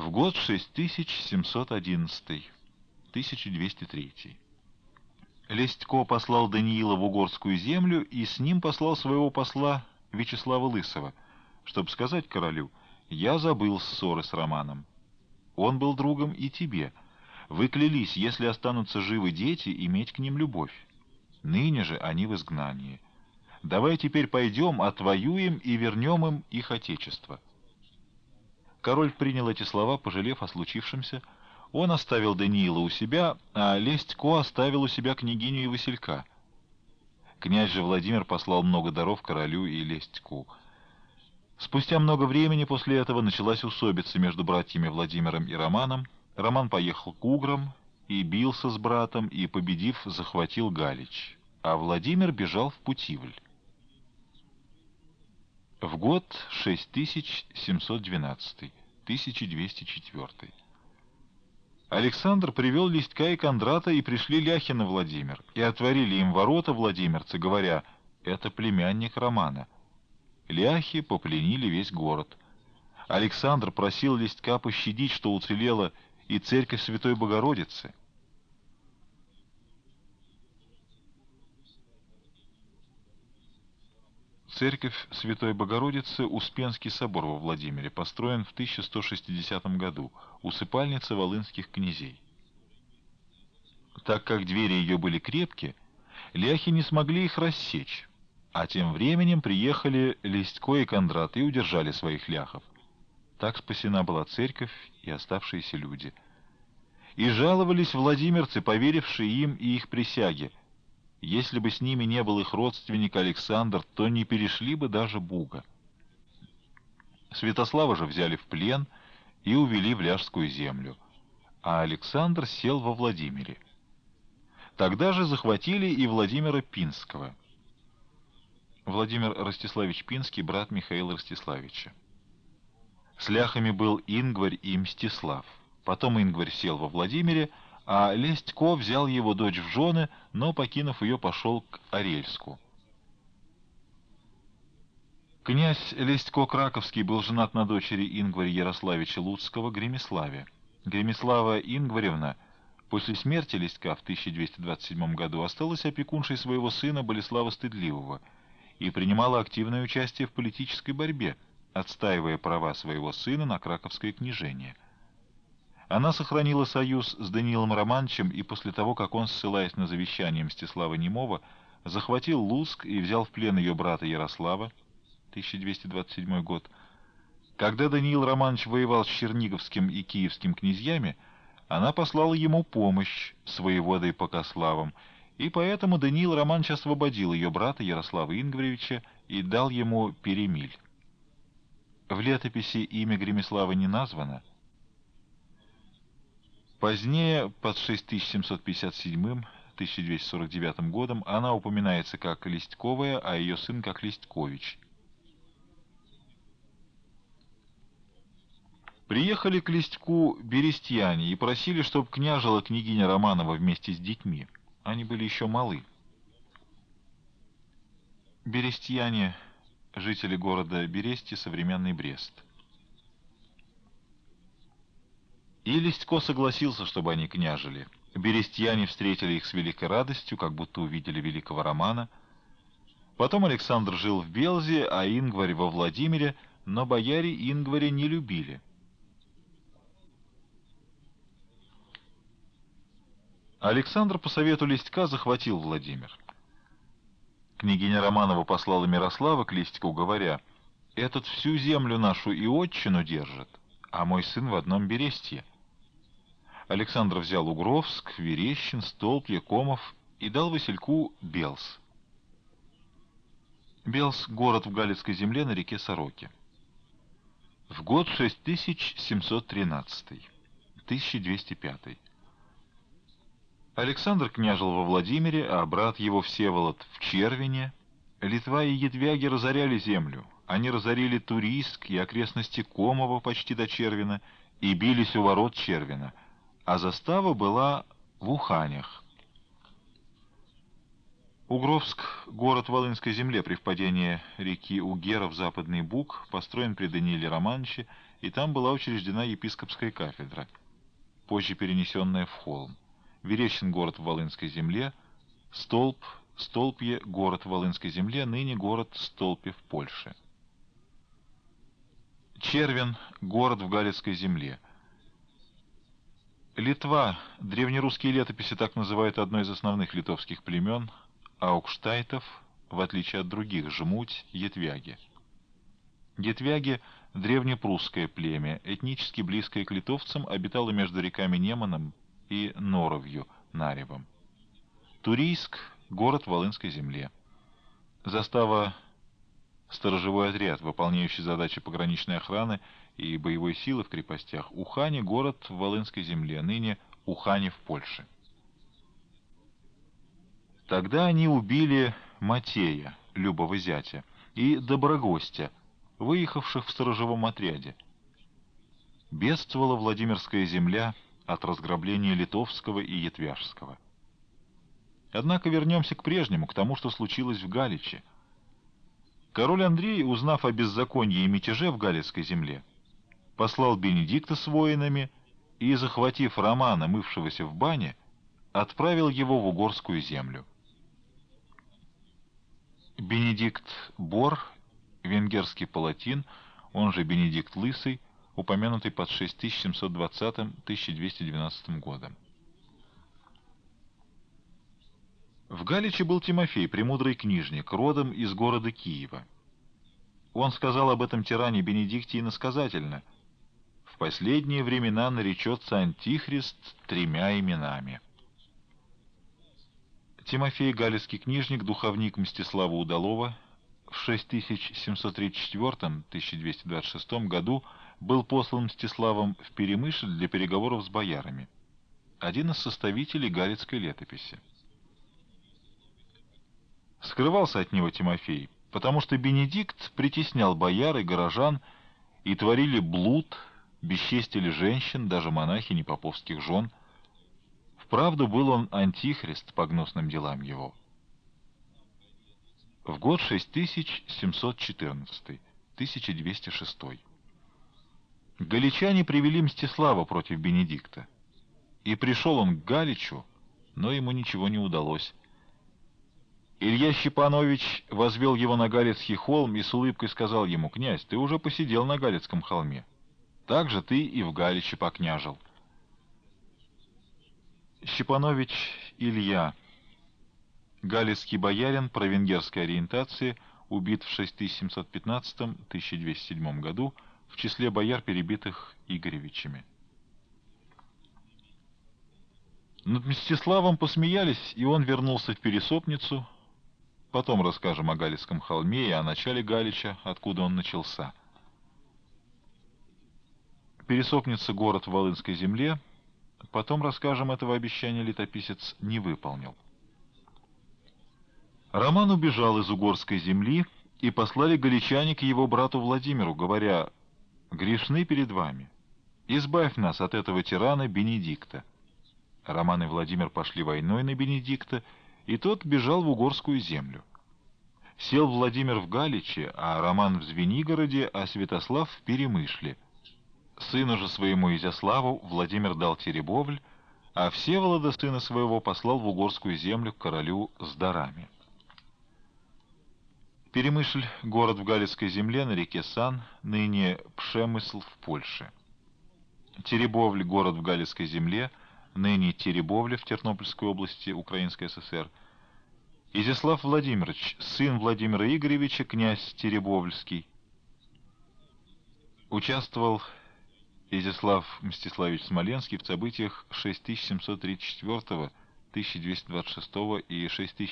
В год 6711, 1203. Лестько послал Даниила в Угорскую землю и с ним послал своего посла Вячеслава Лысого, чтобы сказать королю: «Я забыл ссоры с Романом. Он был другом и тебе. Вы клялись, если останутся живы дети, иметь к ним любовь. Ныне же они в изгнании. Давай теперь пойдем, отвоюем и вернем им их отечество». Король принял эти слова, пожалев о случившемся. Он оставил Даниила у себя, а Лестько оставил у себя княгиню и Василька. Князь же Владимир послал много даров королю и Лестьку. Спустя много времени после этого началась усобица между братьями Владимиром и Романом. Роман поехал к уграм и бился с братом, и, победив, захватил Галич, а Владимир бежал в Путивль. В год 6712, 1204. Александр привел Листка и Кондрата, и пришли ляхи на Владимир, и отворили им ворота владимирцы, говоря: «Это племянник Романа». Ляхи попленили весь город. Александр просил Листка пощадить, что уцелела, и церковь Святой Богородицы. Церковь Святой Богородицы, Успенский собор во Владимире, построен в 1160 году, усыпальница волынских князей. Так как двери ее были крепкие, ляхи не смогли их рассечь, а тем временем приехали Листько и Кондрат и удержали своих ляхов. Так спасена была церковь и оставшиеся люди. И жаловались владимирцы, поверившие им и их присяге: если бы с ними не был их родственник Александр, то не перешли бы даже Буга. Святослава же взяли в плен и увели в Ляжскую землю, а Александр сел во Владимире. Тогда же захватили и Владимира Пинского. Владимир Ростиславич Пинский, брат Михаила Ростиславича. С ляхами был Ингварь и Мстислав. Потом Ингварь сел во Владимире, а Лестько взял его дочь в жены, но, покинув ее, пошел к Арельску. Князь Лестько Краковский был женат на дочери Ингваря Ярославича Луцкого, Гремиславе. Гремислава Ингваревна после смерти Лестька в 1227 году осталась опекуншей своего сына Болеслава Стыдливого и принимала активное участие в политической борьбе, отстаивая права своего сына на краковское княжение. Она сохранила союз с Даниилом Романовичем, и после того, как он, ссылаясь на завещание Мстислава Немова, захватил Луцк и взял в плен ее брата Ярослава, 1227 год. Когда Даниил Романович воевал с Черниговским и Киевским князьями, она послала ему помощь с воеводой Покославом, и поэтому Даниил Романович освободил ее брата Ярослава Ингваревича и дал ему Перемиль. В летописи имя Гремислава не названо. Позднее, под 6757-1249 годом, она упоминается как Листьковая, а ее сын как Листькович. Приехали к Листьку берестьяне и просили, чтобы княжила княгиня Романова вместе с детьми. Они были еще малы. Берестьяне — жители города Бересте, современный Брест. И Листько согласился, чтобы они княжили. Берестьяне встретили их с великой радостью, как будто увидели великого Романа. Потом Александр жил в Белзе, а Ингварь во Владимире, но бояре Ингваря не любили. Александр по совету Листька захватил Владимир. Княгиня Романова послала Мирослава к Листьку, говоря: «Этот всю землю нашу и отчину держит, а мой сын в одном Берестье». Александр взял Угровск, Верещин, Столпье, Комов и дал Васильку Белз. Белз — город в Галицкой земле на реке Сороке. В год 6713, 1205. Александр княжил во Владимире, а брат его Всеволод в Червине. Литва и Едвяги разоряли землю. Они разорили Турийск и окрестности Комова почти до Червина и бились у ворот Червина, а застава была в Уханях. Угровск — город в Волынской земле при впадении реки Угера в Западный Буг, построен при Данииле Романовиче и там была учреждена епископская кафедра, позже перенесенная в холм. Верещин — город в Волынской земле, Столпье — город в Волынской земле, ныне город Столпье в Польше. Червен — город в Галицкой земле. Литва. Древнерусские летописи так называют одно из основных литовских племен — аукштайтов, в отличие от других — жмуть, ятвяги. Ятвяги — древнепрусское племя, этнически близкое к литовцам, обитало между реками Неманом и Норовью, Наревом. Турийск — город в Волынской земле. Застава — сторожевой отряд, выполняющий задачи пограничной охраны и боевой силы в крепостях. Ухани — город в Волынской земле, ныне Ухани в Польше. Тогда они убили Матея, Любова зятя, и Доброгостя, выехавших в сторожевом отряде. Бедствовала Владимирская земля от разграбления литовского и ятвяжского. Однако вернемся к прежнему, к тому, что случилось в Галиче. Король Андрей, узнав о беззаконии и мятеже в Галицкой земле, послал Бенедикта с воинами и, захватив Романа, мывшегося в бане, отправил его в угорскую землю. Бенедикт Бор, венгерский палатин, он же Бенедикт Лысый, упомянутый под 6720-1212 годом. В Галиче был Тимофей, премудрый книжник, родом из города Киева. Он сказал об этом тиране Бенедикте иносказательно: «В последние времена наречется Антихрист 3 именами». Тимофей, галицкий книжник, духовник Мстислава Удалова, в 6734-1226 году был послан Мстиславом в Перемышль для переговоров с боярами. Один из составителей галицкой летописи. Скрывался от него Тимофей, потому что Бенедикт притеснял бояр и горожан, и творили блуд, бесчестили женщин, даже монахинь и поповских жен. Вправду был он антихрист по гнусным делам его. В год 6714, 1206. Галичане привели Мстислава против Бенедикта. И пришел он к Галичу, но ему ничего не удалось. Илья Щепанович возвел его на Галицкий холм и с улыбкой сказал ему: «Князь, ты уже посидел на Галицком холме. Так же ты и в Галиче покняжил». Щепанович Илья, галицкий боярин провенгерской ориентации, убит в 6715-1207 году в числе бояр, перебитых Игоревичами. Над Мстиславом посмеялись, и он вернулся в Пересопницу. Потом расскажем о Галицком холме и о начале Галича, откуда он начался. Пересопница — город в Волынской земле. Потом расскажем, этого обещания летописец не выполнил. Роман убежал из угорской земли, и послали галичане к его брату Владимиру, говоря: «Грешны перед вами, избавь нас от этого тирана Бенедикта». Роман и Владимир пошли войной на Бенедикта, и тот бежал в угорскую землю. Сел Владимир в Галиче, а Роман в Звенигороде, а Святослав в Перемышле. Сыну же своему Изяславу Владимир дал Теребовль, а Всеволода, сына своего, послал в угорскую землю к королю с дарами. Перемышль — город в Галицкой земле на реке Сан, ныне Пшемысл в Польше. Теребовль — город в Галицкой земле, ныне Теребовля в Тернопольской области, Украинской ССР. Изяслав Владимирович, сын Владимира Игоревича, князь Теребовльский. Участвовал Изяслав Мстиславич Смоленский в событиях 6734-1226 и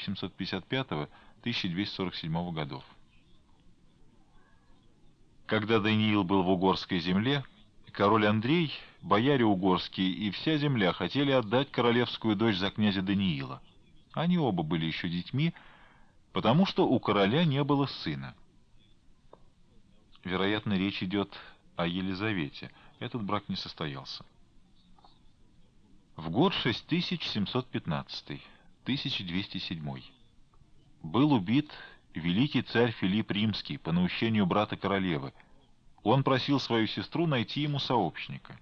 6755-1247 годов. Когда Даниил был в угорской земле, король Андрей, бояре угорские и вся земля хотели отдать королевскую дочь за князя Даниила. Они оба были еще детьми, потому что у короля не было сына. Вероятно, речь идет о Елизавете. Этот брак не состоялся. В год 6715, 1207, был убит великий царь Филипп Римский по наущению брата королевы, Он просил свою сестру найти ему сообщника.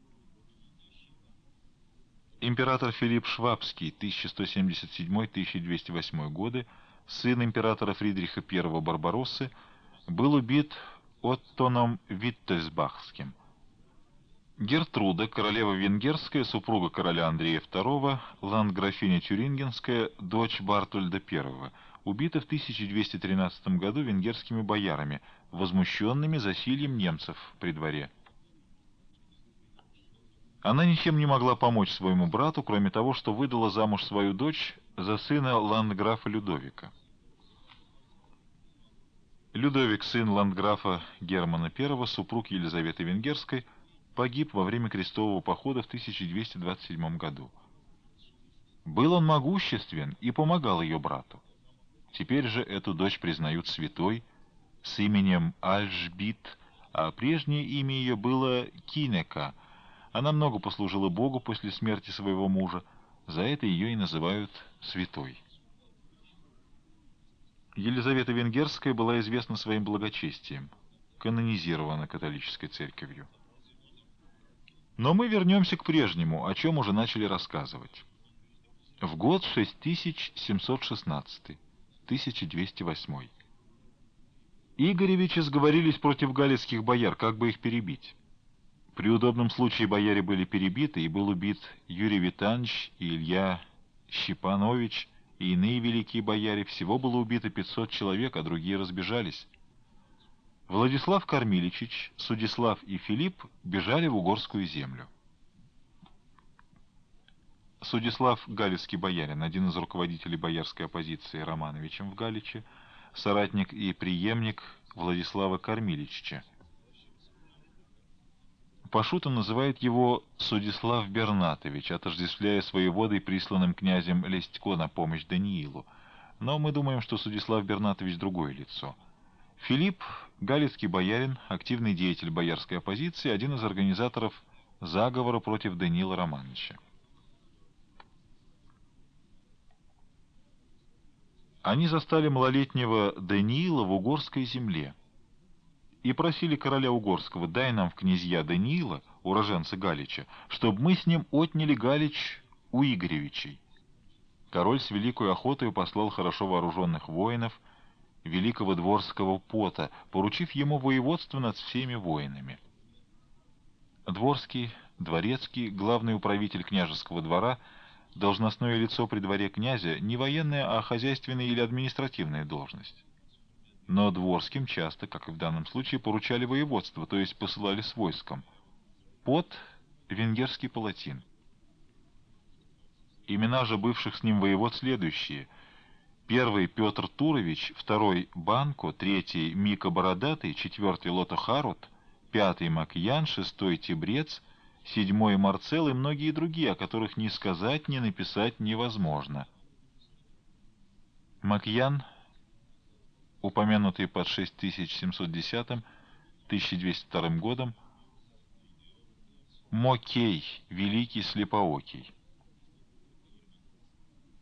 Император Филипп Швабский, 1177-1208 годы, сын императора Фридриха I Барбароссы, был убит Оттоном Виттельсбахским. Гертруда, королева венгерская, супруга короля Андрея II, ландграфиня Тюрингенская, дочь Бартольда I, убита в 1213 году венгерскими боярами, возмущенными засильем немцев при дворе. Она ничем не могла помочь своему брату, кроме того, что выдала замуж свою дочь за сына ландграфа Людовика. Людовик, сын ландграфа Германа I, супруг Елизаветы Венгерской, погиб во время крестового похода в 1227 году. Был он могуществен и помогал ее брату. Теперь же эту дочь признают святой с именем Альжбит, а прежнее имя ее было Кинека. Она много послужила Богу после смерти своего мужа, за это ее и называют святой. Елизавета Венгерская была известна своим благочестием, канонизирована католической церковью. Но мы вернемся к прежнему, о чем уже начали рассказывать. В год 6716, 1208. Игоревичи сговорились против галицких бояр, как бы их перебить. При удобном случае бояре были перебиты, и был убит Юрий Витальевич и Илья Щепанович, и иные великие бояре. Всего было убито 500 человек, а другие разбежались. Владислав Кормиличич, Судислав и Филипп бежали в угорскую землю. Судислав — галицкий боярин, один из руководителей боярской оппозиции Романовичем в Галиче, соратник и преемник Владислава Кормиличича. Пашута называет его Судислав Бернатович, отождествляя с воеводой, присланным князем Лестько на помощь Даниилу. Но мы думаем, что Судислав Бернатович — другое лицо. Филипп — галицкий боярин, активный деятель боярской оппозиции, один из организаторов заговора против Даниила Романовича. Они застали малолетнего Даниила в угорской земле и просили короля угорского: «Дай нам в князья Даниила, уроженца Галича, чтобы мы с ним отняли Галич у Игоревичей». Король с великой охотой послал хорошо вооруженных воинов, великого дворского пота, поручив ему воеводство над всеми воинами. Дворский, дворецкий, главный управитель княжеского двора, должностное лицо при дворе князя, не военная, а хозяйственная или административная должность. Но дворским часто, как и в данном случае, поручали воеводство, то есть посылали с войском. Пот — венгерский палатин. Имена же бывших с ним воевод следующие: первый — Петр Турович, второй — Банко, третий — Мика Бородатый, четвертый — Лото Харут, пятый — Макьян, шестой — Тибрец, седьмой — Марцел и многие другие, о которых ни сказать, ни написать невозможно. Макьян, упомянутый под 6710-1202 годом, Мокей, великий слепоокий.